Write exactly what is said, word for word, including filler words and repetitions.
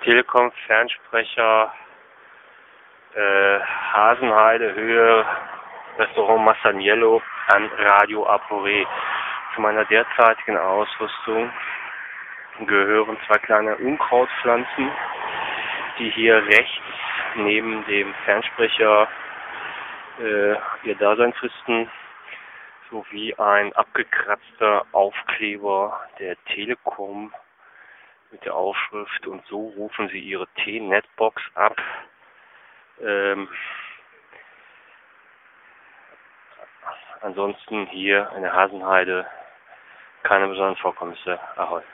Telekom-Fernsprecher, äh, Hasenheide, Höhe, Restaurant Masaniello an Radio Apore. Zu meiner derzeitigen Ausrüstung gehören zwei kleine Unkrautpflanzen, die hier rechts neben dem Fernsprecher äh, ihr Dasein fristen, sowie ein abgekratzter Aufkleber der Telekom mit der Aufschrift "Und so rufen Sie Ihre T-Netbox ab". Ähm, ansonsten hier in der Hasenheide keine besonderen Vorkommnisse. Ahoi.